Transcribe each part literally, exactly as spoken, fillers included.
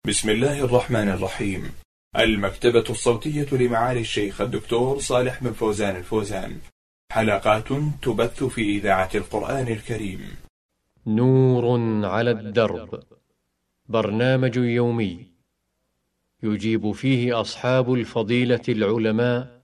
بسم الله الرحمن الرحيم. المكتبة الصوتية لمعالي الشيخ الدكتور صالح بن فوزان الفوزان، حلقات تبث في إذاعة القرآن الكريم. نور على الدرب، برنامج يومي يجيب فيه أصحاب الفضيلة العلماء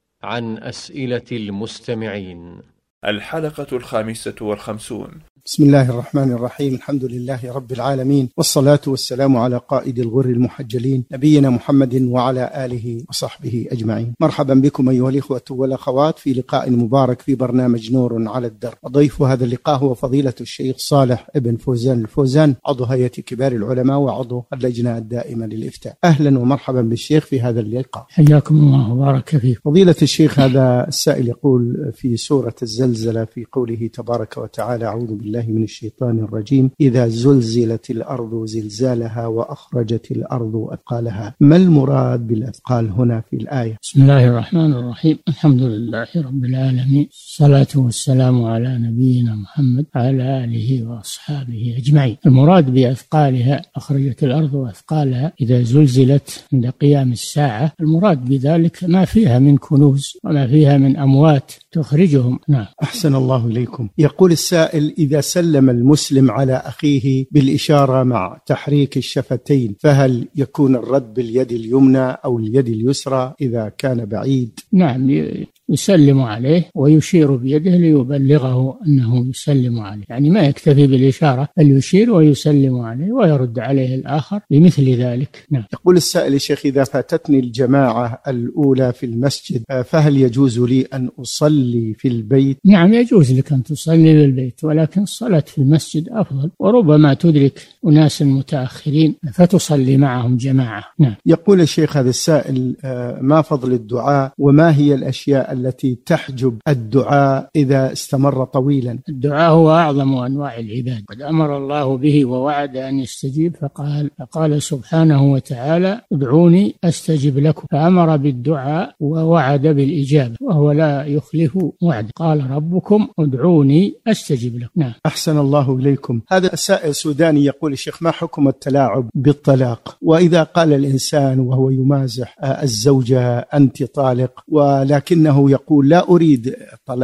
عن أسئلة المستمعين. الحلقة الخامسة والخمسون. بسم الله الرحمن الرحيم. الحمد لله رب العالمين، والصلاة والسلام على قائد الغر المحجلين نبينا محمد وعلى آله وصحبه أجمعين. مرحبا بكم أيها الإخوة والأخوات في لقاء مبارك في برنامج نور على الدرب. وضيف هذا اللقاء هو فضيلة الشيخ صالح بن فوزان الفوزان، عضو هيئة كبار العلماء وعضو اللجنة الدائمة للإفتاء. أهلا ومرحبا بالشيخ في هذا اللقاء. حياكم الله وبارك فيك. فضيلة الشيخ، هذا السائل يقول في سورة الزلزلة في قوله تبارك وتعالى: أعوذ بالله من الشيطان الرجيم، إذا زلزلت الأرض زلزالها وأخرجت الأرض أثقالها. ما المراد بالأثقال هنا في الآية؟ بسم الله الرحمن الرحيم. الحمد لله رب العالمين، الصلاة والسلام على نبينا محمد وعلى آله وأصحابه أجمعين. المراد بأثقالها أخرجت الأرض أثقالها إذا زلزلت عند قيام الساعة، المراد بذلك ما فيها من كنوز وما فيها من أموات تخرجهم. نعم. أحسن الله إليكم. يقول السائل: إذا سلم المسلم على أخيه بالإشارة مع تحريك الشفتين، فهل يكون الرد باليد اليمنى أو اليد اليسرى إذا كان بعيد؟ نعم، يسلم عليه ويشير بيده ليبلغه أنه يسلم عليه، يعني ما يكتفي بالإشارة بل يشير ويسلم عليه ويرد عليه الآخر بمثل ذلك. نعم. يقول السائل: الشيخ، إذا فاتتني الجماعة الأولى في المسجد فهل يجوز لي أن أصلي في البيت؟ نعم، يجوز لك أن تصلي في البيت، ولكن الصلاة في المسجد أفضل، وربما تدرك أناس متأخرين فتصلي معهم جماعة. نعم. يقول الشيخ هذا السائل: ما فضل الدعاء وما هي الأشياء التي تحجب الدعاء إذا استمر طويلا؟ الدعاء هو أعظم أنواع العباد، قد أمر الله به ووعد أن يستجيب، فقال فقال سبحانه وتعالى: ادعوني أستجب لكم، فأمر بالدعاء ووعد بالإجابة وهو لا يخلف وعد. قال ربكم ادعوني أستجب لكم. نعم. أحسن الله إليكم. هذا السائل سوداني يقول: الشيخ، ما حكم التلاعب بالطلاق؟ وإذا قال الإنسان وهو يمازح الزوجة أنت طالق، ولكنه يقول لا أريد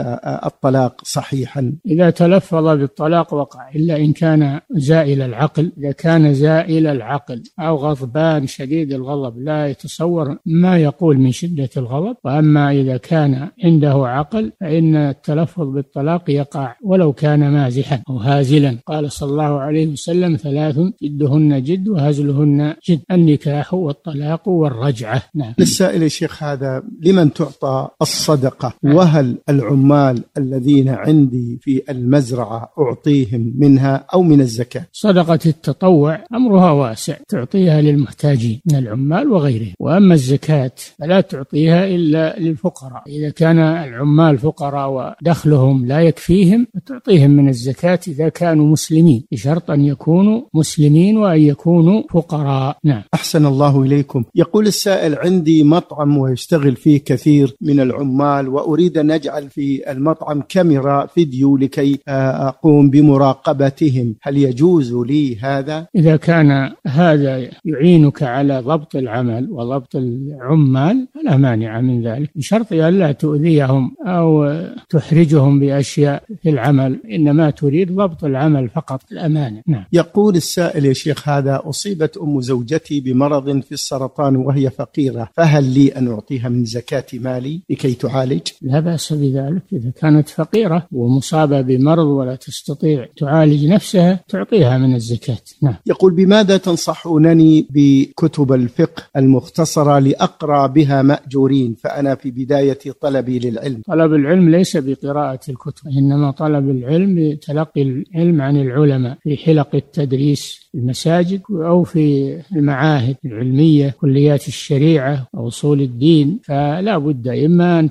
الطلاق صحيحا؟ إذا تلفظ بالطلاق وقع، إلا إن كان زائل العقل. إذا كان زائل العقل أو غضبان شديد الغضب لا يتصور ما يقول من شدة الغضب، وأما إذا كان عنده عقل فإن التلفظ بالطلاق يقع ولو كان مازحا أو هازلا. قال صلى الله عليه وسلم: ثلاث جدهن جد وهزلهن جد، النكاح والطلاق والرجعة. نعم. للسائل: الشيخ، هذا لمن تعطى الصدقة؟ وهل العمال الذين عندي في المزرعة أعطيهم منها أو من الزكاة؟ صدقة التطوع أمرها واسع، تعطيها للمحتاجين من العمال وغيرهم، وأما الزكاة فلا تعطيها إلا للفقراء. إذا كان العمال فقراء ودخلهم لا يكفيهم تعطيهم من الزكاة إذا كانوا مسلمين، بشرط أن يكونوا مسلمين وأن يكونوا فقراء. نعم. أحسن الله إليكم. يقول السائل: عندي مطعم ويشتغل فيه كثير من العمال، وأريد أن أجعل في المطعم كاميرا فيديو لكي أقوم بمراقبتهم، هل يجوز لي هذا؟ إذا كان هذا يعينك على ضبط العمل وضبط العمال فلا مانع من ذلك، بشرط أن لا تؤذيهم أو تحرجهم بأشياء في العمل، إنما تريد ضبط العمل فقط، الأمانة. نعم. يقول السائل: يا شيخ، هذا أصيبت أم زوجتي بمرض في السرطان وهي فقيرة، فهل لي أن أعطيها من زكاة مالي لكي تعالج؟ لا بأس بذلك، إذا كانت فقيرة ومصابة بمرض ولا تستطيع تعالج نفسها تعطيها من الزكاة. نعم. يقول: بماذا تنصحونني بكتب الفقه المختصرة لأقرأ بها مأجورين، فأنا في بداية طلبي للعلم؟ طلب العلم ليس بقراءة الكتب، إنما طلب العلم بتلقي العلم عن العلماء في حلق التدريس في المساجد أو في المعاهد العلمية، كليات الشريعة أو أصول الدين. فلا بد إما أن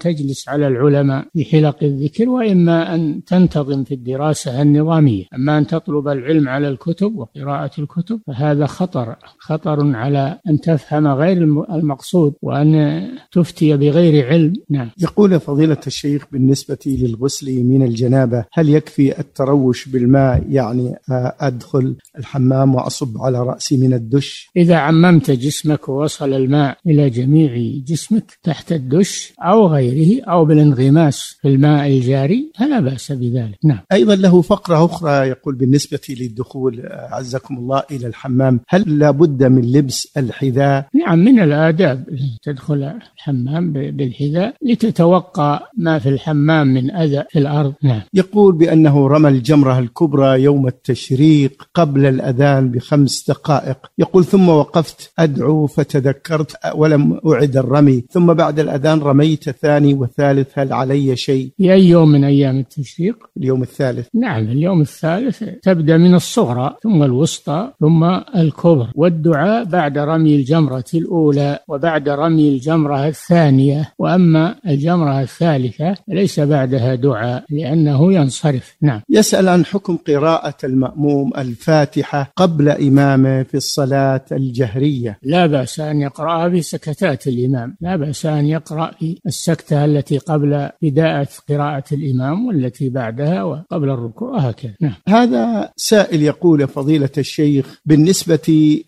تجلس على العلماء في حلق الذكر، وإما أن تنتظم في الدراسة النظامية. أما أن تطلب العلم على الكتب وقراءة الكتب فهذا خطر خطر على أن تفهم غير المقصود وأن تفتي بغير علم. نعم. يقول فضيلة الشيخ بالنسبة للغسل من الجنابة هل يكفي التروش بالماء، يعني أدخل الحمام وأصب على رأسي من الدش؟ إذا عممت جسمك ووصل الماء إلى جميع جسمك تحت الدش أو غيره أو بالانغماس في الماء الجاري فلا بأس بذلك. نعم. أيضا له فقرة أخرى يقول بالنسبة للدخول عزكم الله إلى الحمام هل لابد من لبس الحذاء؟ نعم، من الآداب تدخل الحمام بالحذاء لتتوقع ما في الحمام من أذى في الأرض. نعم. يقول بأنه رمى الجمرة الكبرى يوم التشريق قبل الأذان بخمس دقائق، يقول ثم وقفت أدعو فتذكرت ولم أعد الرمي، ثم بعد الأذان رميت ثاني وثالث، هل علي شيء؟ في أي يوم من أيام التشريق؟ اليوم الثالث. نعم، اليوم الثالث تبدأ من الصغرى ثم الوسطى ثم الكبرى، والدعاء بعد رمي الجمرة الأولى وبعد رمي الجمرة الثانية، وأما الجمرة الثالثة ليس بعدها دعاء لأنه ينصرف. نعم. يسأل عن حكم قراءة المأموم الفاتحة قبل إمامه في الصلاة الجهرية. لا بأس أن يقرأها في سكتات الإمام، لا بأس أن يقرأ في السكتة التي قبل بداية قراءة الإمام والتي بعدها وقبل الركوع وهكذا. نعم. هذا سائل يقول فضيلة الشيخ بالنسبة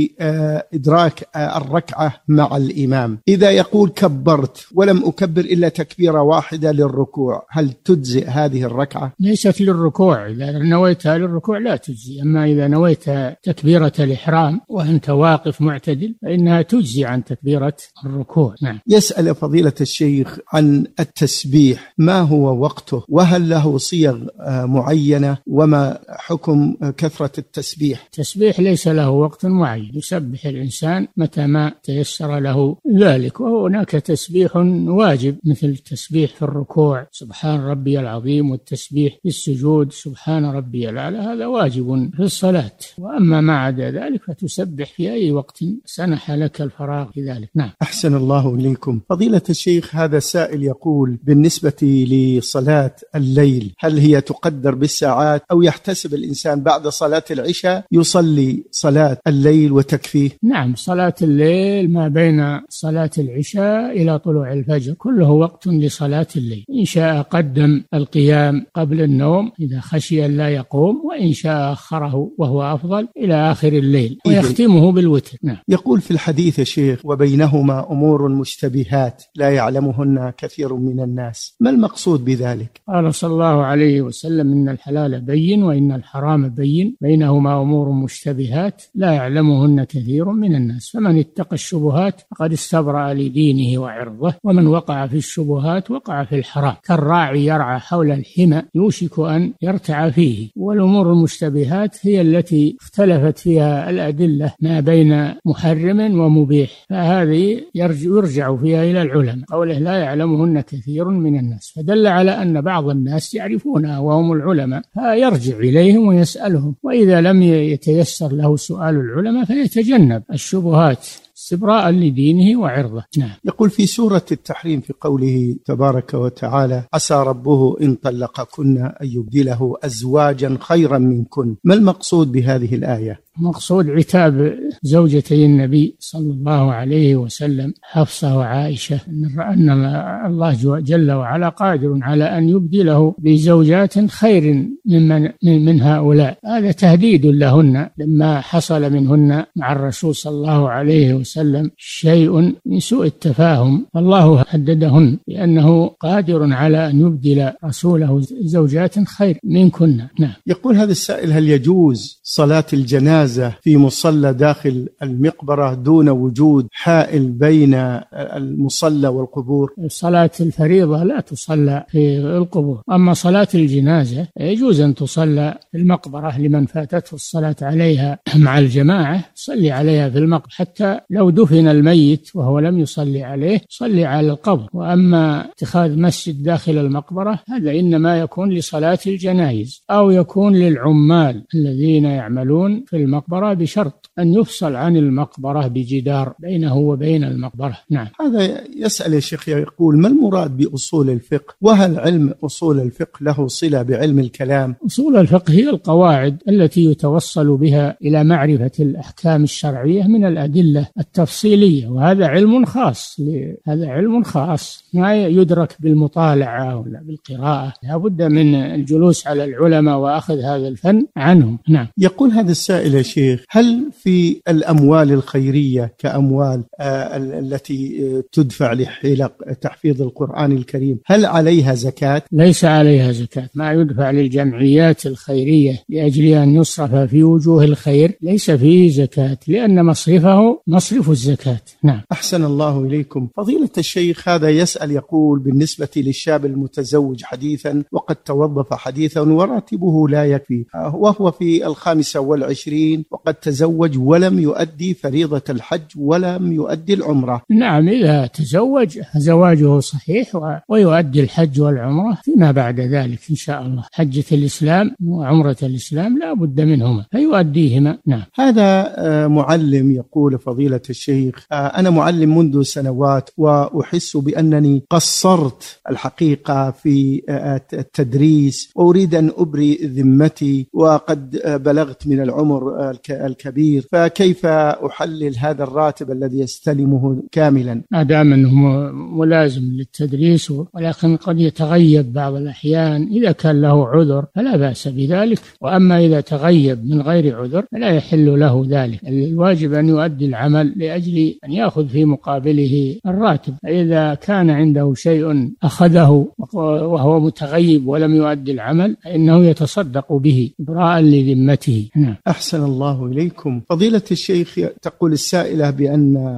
لإدراك الركعة مع الإمام، إذا يقول كبرت ولم أكبر إلا تكبيرة واحدة للركوع هل تجزئ هذه الركعة؟ ليست للركوع، إذا نويتها للركوع لا تجزي، أما إذا نويت تكبيرة الإحرام وأنت واقف معتدل فإنها تجزي عن تكبيرة الركوع. نعم. يسأل فضيلة الشيخ عن التسبيح ما هو وقته وهل له صيغ معينة وما حكم كثرة التسبيح؟ التسبيح ليس له وقت معين، يسبح الإنسان متى ما تيسر له ذلك، وهناك تسبيح واجب مثل التسبيح في الركوع سبحان ربي العظيم، والتسبيح في السجود سبحان ربي الأعلى، هذا واجب في الصلاة، وأما ما عدا ذلك فتسبح في أي وقت سنح لك الفراغ في ذلك. نعم. أحسن الله إليكم. فضيلة الشيخ هذا سائل يقول بالنسبة لصلاة الليل هل هي تقدر بالساعات أو يحتسب الإنسان بعد صلاة العشاء يصلي صلاة الليل وتكفيه؟ نعم، صلاة الليل ما بين صلاة العشاء إلى طلوع الفجر كله وقت لصلاة الليل، إن شاء قدم القيام قبل النوم إذا خشي أن لا يقوم، وإن شاء أخره وهو أفضل إلى آخر الليل ويختمه بالوتر. نعم. يقول في الحديث يا شيخ وبينهما أمور مشتبهات لا يعلمهن كثير من الناس، ما المقصود بذلك؟ قال صلى الله عليه وسلم إن الحلال بين وإن الحرام بين بينهما أمور مشتبهات لا يعلمهن كثير من الناس، فمن اتقى الشبهات فقد استبرأ لدينه وعرضه، ومن وقع في الشبهات وقع في الحرام، كالراعي يرعى حول الحمى يوشك أن يرتع فيه. والأمور المشتبهات هي التي اختلفت فيها الأدلة ما بين محرم ومبيح، فهذه يرجع فيها إلى العلماء، قوله لا يعلمهن كثير من الناس، فدل على أن بعض الناس يعرفونها وهم العلماء، فيرجع إليهم ويسألهم، وإذا لم يتيسر له سؤال العلماء فيتجنب الشبهات استبراء لدينه وعرضه. نعم. يقول في سورة التحريم في قوله تبارك وتعالى عسى ربه إن طلقكن أن يبدله أزواجا خيرا منكن، ما المقصود بهذه الآية؟ مقصود عتاب زوجتي النبي صلى الله عليه وسلم حفصة وعائشة أن الله جل وعلا قادر على أن يبدله بزوجات خير ممن من هؤلاء، هذا تهديد لهن لما حصل منهن مع الرسول صلى الله عليه وسلم شيء من سوء التفاهم، فالله هددهن لأنه قادر على أن يبدل رسوله زوجات خير منكن. نعم. يقول هذا السائل هل يجوز صلاة الجنازة في مصلى داخل المقبرة دون وجود حائل بين المصلى والقبور؟ صلاة الفريضة لا تصلى في القبور، أما صلاة الجنازة يجوز أن تصلى في المقبرة لمن فاتته الصلاة عليها مع الجماعة، صلي عليها في المقبرة، حتى لو دفن الميت وهو لم يصلي عليه صلي على القبر. وأما اتخاذ مسجد داخل المقبرة هذا إنما يكون لصلاة الجنائز أو يكون للعمال الذين يعملون في المقبرة المقبرة بشرط أن يفصل عن المقبرة بجدار بينه وبين المقبرة. نعم. هذا يسأل يا شيخ، يقول: ما المراد بأصول الفقه؟ وهل علم أصول الفقه له صلة بعلم الكلام؟ أصول الفقه هي القواعد التي يتوصل بها إلى معرفة الأحكام الشرعية من الأدلة التفصيلية، وهذا علم خاص، هذا علم خاص ما يدرك بالمطالعة ولا بالقراءة، لا بد من الجلوس على العلماء وأخذ هذا الفن عنهم. نعم. يقول هذا السائل يا شيخ: هل في الأموال الخيرية كأموال آه التي تدفع لحلق تحفيظ القرآن الكريم هل عليها زكاة؟ ليس عليها زكاة. ما يدفع للجمعيات الخيرية لأجل أن يصرف في وجوه الخير ليس فيه زكاة، لأن مصرفه مصرف الزكاة. نعم. أحسن الله إليكم. فضيلة الشيخ، هذا يسأل يقول: بالنسبة للشاب المتزوج حديثا وقد توظف حديثا وراتبه لا يكفي، وهو في الخامسة والعشرين وقد تزوج ولم يؤدي فريضة الحج ولم يؤدي العمرة. نعم، إذا تزوج زواجه صحيح ويؤدي الحج والعمرة فيما بعد ذلك إن شاء الله. حجة الإسلام وعمرة الإسلام لا بد منهما فيؤديهما. نعم. هذا معلم يقول: فضيلة الشيخ، أنا معلم منذ سنوات وأحس بأنني قصرت الحقيقة في التدريس وأريد أن أبري ذمتي وقد بلغت من العمر الكبير، فكيف أحلل هذا الراتب الذي يستلمه كاملا؟ ما دام أنه ملازم للتدريس، ولكن قد يتغيب بعض الأحيان، إذا كان له عذر فلا بأس بذلك، وأما إذا تغيب من غير عذر فلا يحل له ذلك. الواجب أن يؤدي العمل لأجل أن يأخذ في مقابله الراتب. إذا كان عنده شيء أخذه وهو متغيب ولم يؤدي العمل فإنه يتصدق به إبراء لذمته. نعم. أحسن الله إليكم. فضيلة الشيخ، تقول السائلة بأن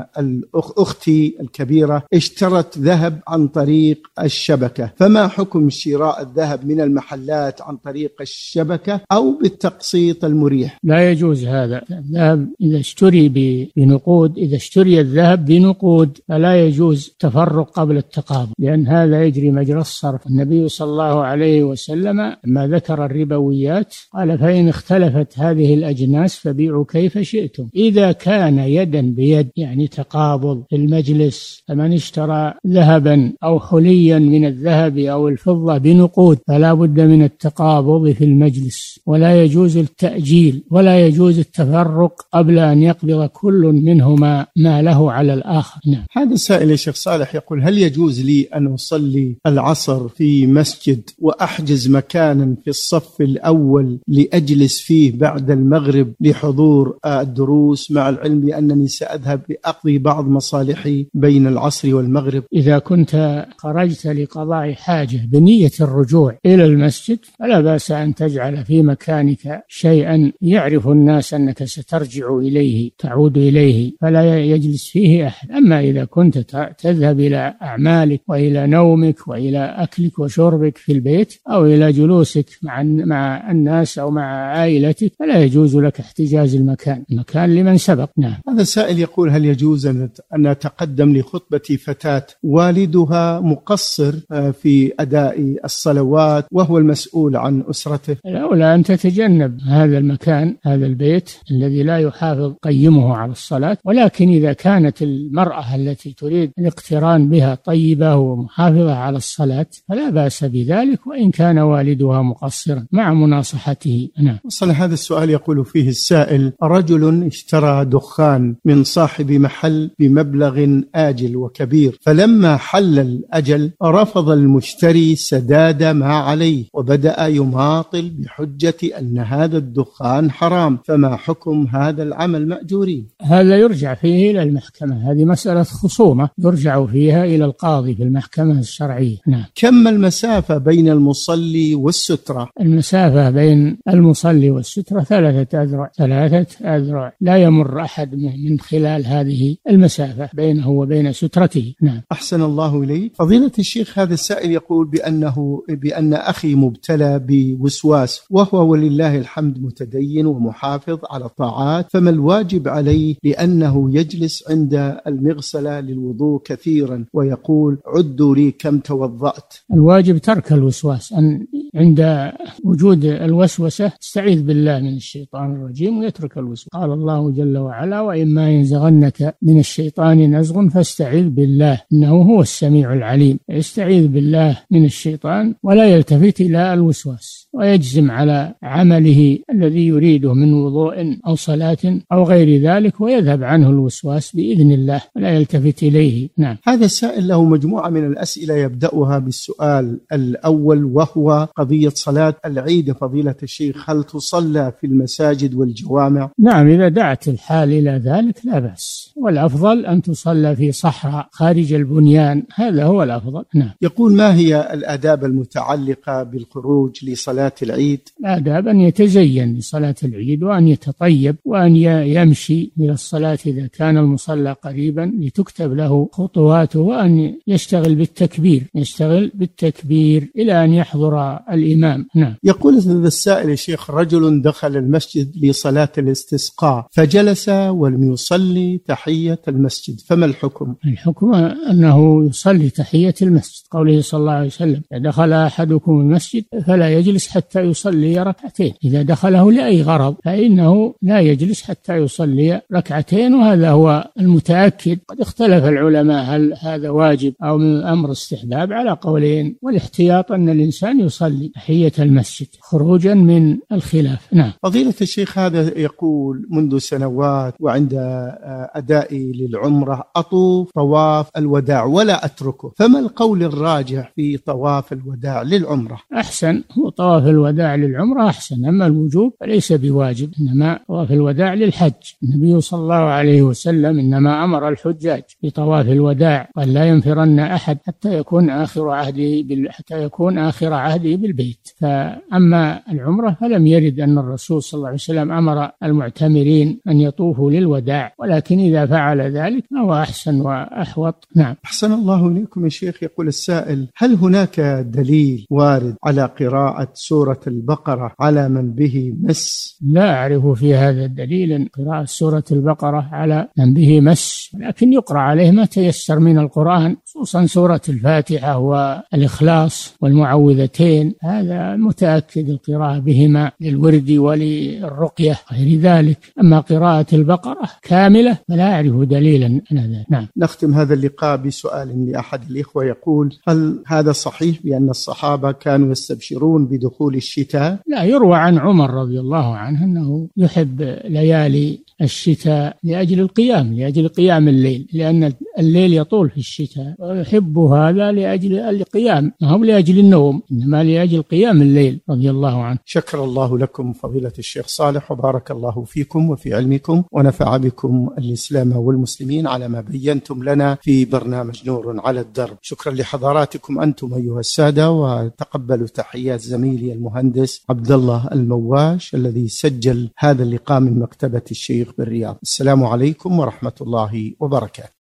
أختي الكبيرة اشترت ذهب عن طريق الشبكة، فما حكم شراء الذهب من المحلات عن طريق الشبكة أو بالتقسيط المريح؟ لا يجوز هذا. الذهب إذا اشتري بنقود، إذا اشتري الذهب بنقود فلا يجوز تفرق قبل التقابض، لأن هذا يجري مجرى الصرف. النبي صلى الله عليه وسلم ما ذكر الربويات قال: فإن اختلفت هذه الأجناس فبيعوا كيف شئتم. إذا كان يدا بيد يعني تقابض في المجلس، فمن اشترى ذهبا أو حليا من الذهب أو الفضة بنقود فلا بد من التقابض في المجلس، ولا يجوز التأجيل ولا يجوز التفرق قبل أن يقبض كل منهما ما له على الآخر. نعم. هذا السائل يا شيخ صالح يقول: هل يجوز لي أن أصلي العصر في مسجد وأحجز مكانا في الصف الأول لأجلس فيه بعد المغرب لحضور الدروس، مع العلم بأنني سأذهب لأقضي بعض مصالحي بين العصر والمغرب؟ إذا كنت خرجت لقضاء حاجة بنية الرجوع إلى المسجد فلا بأس أن تجعل في مكانك شيئا يعرف الناس أنك سترجع إليه تعود إليه فلا يجلس فيه أحد. أما إذا كنت تذهب إلى أعمالك وإلى نومك وإلى أكلك وشربك في البيت أو إلى جلوسك مع مع الناس أو مع عائلتك فلا يجوز لك احتجاز المكان، المكان لمن سبق. نعم. هذا السائل يقول: هل يجوز أن أتقدم لخطبة فتاة والدها مقصر في أداء الصلوات وهو المسؤول عن أسرته؟ الأولى أن تتجنب هذا المكان، هذا البيت الذي لا يحافظ قيمه على الصلاة، ولكن إذا كانت المرأة التي تريد الاقتران بها طيبة ومحافظة على الصلاة فلا بأس بذلك، وإن كان والدها مقصرا مع مناصحته. نعم. وصل هذا السؤال يقول فيه السائل: رجل اشترى دخان من صاحب محل بمبلغ آجل وكبير، فلما حل الأجل رفض المشتري سداد ما عليه وبدأ يماطل بحجة أن هذا الدخان حرام، فما حكم هذا العمل مأجورين؟ هذا يرجع فيه إلى المحكمة، هذه مسألة خصومة يرجع فيها إلى القاضي في المحكمة الشرعية. نعم. كم المسافة بين المصلي والسترة؟ المسافة بين المصلي والسترة ثلاثة أذرع، ثلاثة أذرع لا يمر أحد من خلال هذه المسافة بينه وبين سترته. نعم. أحسن الله إليك. فضيلة الشيخ، هذا السائل يقول بأنه بأن أخي مبتلى بوسواس وهو ولله الحمد متدين ومحافظ على الطاعات، فما الواجب عليه لأنه يجلس عند المغسلة للوضوء كثيرا ويقول: عدوا لي كم توضأت؟ الواجب ترك الوسواس، أن عند وجود الوسوسة استعيذ بالله من الشيطان الرجيم ويترك الوسوسة. قال الله جل وعلا: وإما ينزغنك من الشيطان نزغ فاستعذ بالله إنه هو السميع العليم. يستعيذ بالله من الشيطان ولا يلتفت إلى الوسواس، ويجزم على عمله الذي يريده من وضوء أو صلاة أو غير ذلك، ويذهب عنه الوسواس بإذن الله ولا يلتفت إليه. نعم. هذا السائل له مجموعة من الأسئلة يبدأها بالسؤال الأول، وهو قضية صلاة العيد. فضيلة الشيخ، هل تصلى في المساجد والجوامع؟ نعم، إذا دعت الحال إلى ذلك لا بأس، والأفضل أن تصلى في صحراء خارج البنيان، هذا هو الأفضل. نعم. يقول: ما هي الآداب المتعلقة بالخروج لصلاة العيد؟ الآداب أن يتزين لصلاة العيد، وأن يتطيب، وأن يمشي إلى الصلاة إذا كان المصلى قريبا لتكتب له خطواته، وأن يشتغل بالتكبير يشتغل بالتكبير إلى أن يحضر الإمام. نعم. يقول السائل: الشيخ، رجل دخل المسجد لصلاة الاستسقاء فجلس ولم يصلي تحية المسجد، فما الحكم؟ الحكم أنه يصلي تحية المسجد، قوله صلى الله عليه وسلم: دخل أحدكم المسجد فلا يجلس حتى يصلي ركعتين. إذا دخله لأي غرض فإنه لا يجلس حتى يصلي ركعتين، وهذا هو المتأكد. قد اختلف العلماء هل هذا واجب أو من أمر استحباب على قولين، والاحتياط أن الإنسان يصلي تحية المسجد خروجا من الخلاف. نعم. فضيلة الشيخ، هذا يقول: منذ سنوات وعند أدائي للعمرة أطوف طواف الوداع ولا أتركه، فما القول الراجح في طواف الوداع للعمرة؟ أحسن، هو طواف الوداع للعمرة أحسن، أما الوجوب فليس بواجب، إنما طواف الوداع للحج. النبي صلى الله عليه وسلم إنما أمر الحجاج بطواف الوداع، قال: لا ينفرن أحد حتى يكون آخر عهده بال... حتى يكون آخر عهده بالبيت. فأما العمرة فلم يرد أن الرسول صلى الله عليه وسلم أمر المعتمرين أن يطوفوا للوداع، ولكن إذا فعل ذلك فهو أحسن وأحوط. نعم. أحسن الله إليكم يا شيخ. يقول السائل: هل هناك دليل وارد على قراءة سورة البقرة على من به مس؟ لا أعرف في هذا الدليل قراءة سورة البقرة على من به مس، لكن يقرأ عليه ما تيسر من القرآن، خصوصا سورة الفاتحة والإخلاص والمعوذتين، هذا متأكد القراءة بهما للورد وللرقية غير ذلك. أما قراءة البقرة كاملة فلا أعرف دليلا على ذلك. نعم. نختم هذا اللقاء بسؤال لأحد الإخوة يقول: هل هذا صحيح بأن الصحابة كانوا يستبشرون بدخول الشتاء؟ لا، يروى عن عمر رضي الله عنه أنه يحب ليالي الشتاء لأجل القيام لأجل قيام الليل، لأن الليل يطول في الشتاء، ويحب هذا لأجل القيام، ما هو لأجل النوم، إنما لأجل قيام الليل رضي الله عنه. شكر الله لكم فضيلة الشيخ صالح، وبارك الله فيكم وفي علمكم، ونفع بكم الإسلام والمسلمين على ما بينتم لنا في برنامج نور على الدرب. شكرا لحضراتكم أنتم أيها السادة، وتقبلوا تحيات زميلي المهندس عبد الله المواش الذي سجل هذا اللقاء من مكتبة الشيخ بالرياض. السلام عليكم ورحمة الله وبركاته.